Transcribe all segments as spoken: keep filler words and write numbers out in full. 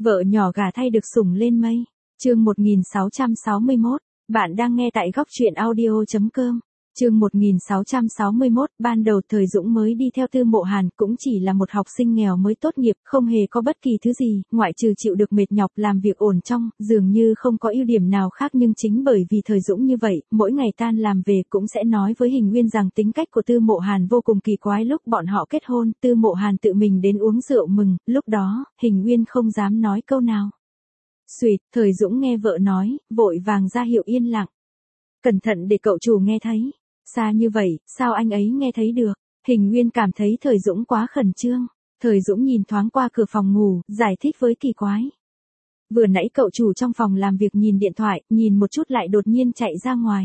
Vợ nhỏ gả thay được sủng lên mây. Chương một nghìn sáu trăm sáu mươi mốt, bạn đang nghe tại góc truyện audio chấm com. Chương một nghìn sáu trăm sáu mươi mốt, ban đầu Thời Dũng mới đi theo Tư Mộ Hàn cũng chỉ là một học sinh nghèo mới tốt nghiệp, không hề có bất kỳ thứ gì, ngoại trừ chịu được mệt nhọc làm việc ổn trong, dường như không có ưu điểm nào khác, nhưng chính bởi vì Thời Dũng như vậy, mỗi ngày tan làm về cũng sẽ nói với Hình Nguyên rằng tính cách của Tư Mộ Hàn vô cùng kỳ quái. Lúc bọn họ kết hôn, Tư Mộ Hàn tự mình đến uống rượu mừng, lúc đó, Hình Nguyên không dám nói câu nào. Xuỵt, Thời Dũng nghe vợ nói, vội vàng ra hiệu yên lặng. Cẩn thận để cậu chủ nghe thấy. Xa như vậy, sao anh ấy nghe thấy được? Hình Nguyên cảm thấy Thời Dũng quá khẩn trương. Thời Dũng nhìn thoáng qua cửa phòng ngủ, giải thích với kỳ quái. Vừa nãy cậu chủ trong phòng làm việc nhìn điện thoại, nhìn một chút lại đột nhiên chạy ra ngoài.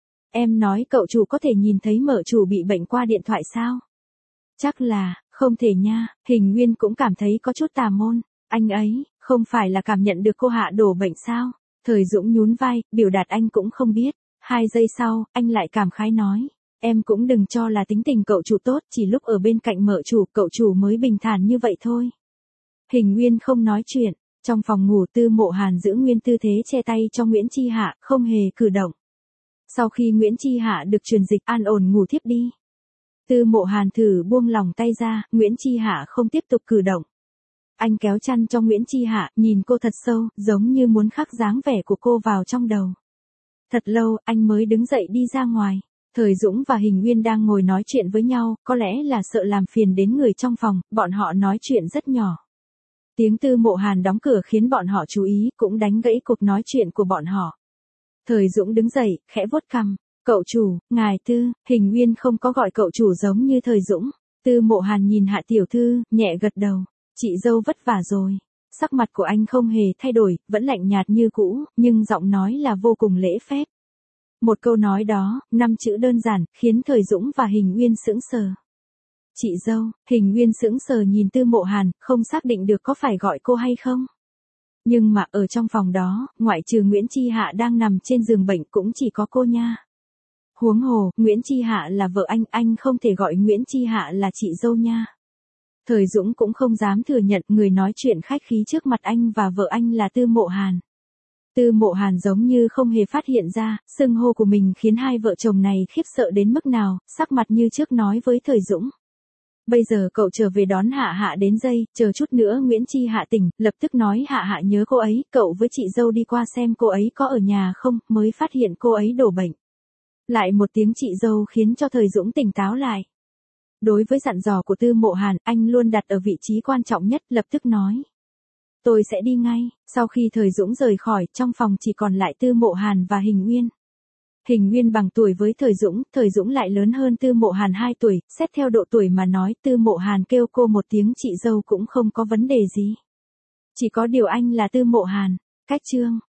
Em nói cậu chủ có thể nhìn thấy mợ chủ bị bệnh qua điện thoại sao? Chắc là, không thể nha. Hình Nguyên cũng cảm thấy có chút tà môn. Anh ấy, không phải là cảm nhận được cô Hạ đổ bệnh sao? Thời Dũng nhún vai, biểu đạt anh cũng không biết. Hai giây sau, anh lại cảm khái nói. Em cũng đừng cho là tính tình cậu chủ tốt, chỉ lúc ở bên cạnh mợ chủ, cậu chủ mới bình thản như vậy thôi. Hình Nguyên không nói chuyện. Trong phòng ngủ, Tư Mộ Hàn giữ nguyên tư thế che tay cho Nguyễn Chi Hạ, không hề cử động. Sau khi Nguyễn Chi Hạ được truyền dịch, an ổn ngủ thiếp đi. Tư Mộ Hàn thử buông lòng tay ra, Nguyễn Chi Hạ không tiếp tục cử động. Anh kéo chăn cho Nguyễn Chi Hạ, nhìn cô thật sâu, giống như muốn khắc dáng vẻ của cô vào trong đầu. Thật lâu, anh mới đứng dậy đi ra ngoài. Thời Dũng và Hình Nguyên đang ngồi nói chuyện với nhau, có lẽ là sợ làm phiền đến người trong phòng, bọn họ nói chuyện rất nhỏ. Tiếng Tư Mộ Hàn đóng cửa khiến bọn họ chú ý, cũng đánh gãy cuộc nói chuyện của bọn họ. Thời Dũng đứng dậy, khẽ vuốt cằm. Cậu chủ, ngài Tư. Hình Nguyên không có gọi cậu chủ giống như Thời Dũng. Tư Mộ Hàn nhìn Hạ tiểu thư, nhẹ gật đầu. Chị dâu vất vả rồi. Sắc mặt của anh không hề thay đổi, vẫn lạnh nhạt như cũ, nhưng giọng nói là vô cùng lễ phép. Một câu nói đó, năm chữ đơn giản, khiến Thời Dũng và Hình Nguyên sững sờ. Chị dâu. Hình Nguyên sững sờ nhìn Tư Mộ Hàn, không xác định được có phải gọi cô hay không. Nhưng mà ở trong phòng đó, ngoại trừ Nguyễn Chi Hạ đang nằm trên giường bệnh cũng chỉ có cô nha. Huống hồ, Nguyễn Chi Hạ là vợ anh, anh không thể gọi Nguyễn Chi Hạ là chị dâu nha. Thời Dũng cũng không dám thừa nhận người nói chuyện khách khí trước mặt anh và vợ anh là Tư Mộ Hàn. Tư Mộ Hàn giống như không hề phát hiện ra, xưng hô của mình khiến hai vợ chồng này khiếp sợ đến mức nào, sắc mặt như trước nói với Thời Dũng. Bây giờ cậu trở về đón Hạ Hạ đến giây, chờ chút nữa Nguyễn Chi Hạ tỉnh, lập tức nói Hạ Hạ nhớ cô ấy, cậu với chị dâu đi qua xem cô ấy có ở nhà không, mới phát hiện cô ấy đổ bệnh. Lại một tiếng chị dâu khiến cho Thời Dũng tỉnh táo lại. Đối với dặn dò của Tư Mộ Hàn, anh luôn đặt ở vị trí quan trọng nhất, lập tức nói. Tôi sẽ đi ngay. Sau khi Thời Dũng rời khỏi, trong phòng chỉ còn lại Tư Mộ Hàn và Hình Nguyên. Hình Nguyên bằng tuổi với Thời Dũng, Thời Dũng lại lớn hơn Tư Mộ Hàn hai tuổi, xét theo độ tuổi mà nói, Tư Mộ Hàn kêu cô một tiếng chị dâu cũng không có vấn đề gì. Chỉ có điều anh là Tư Mộ Hàn. Cách chương.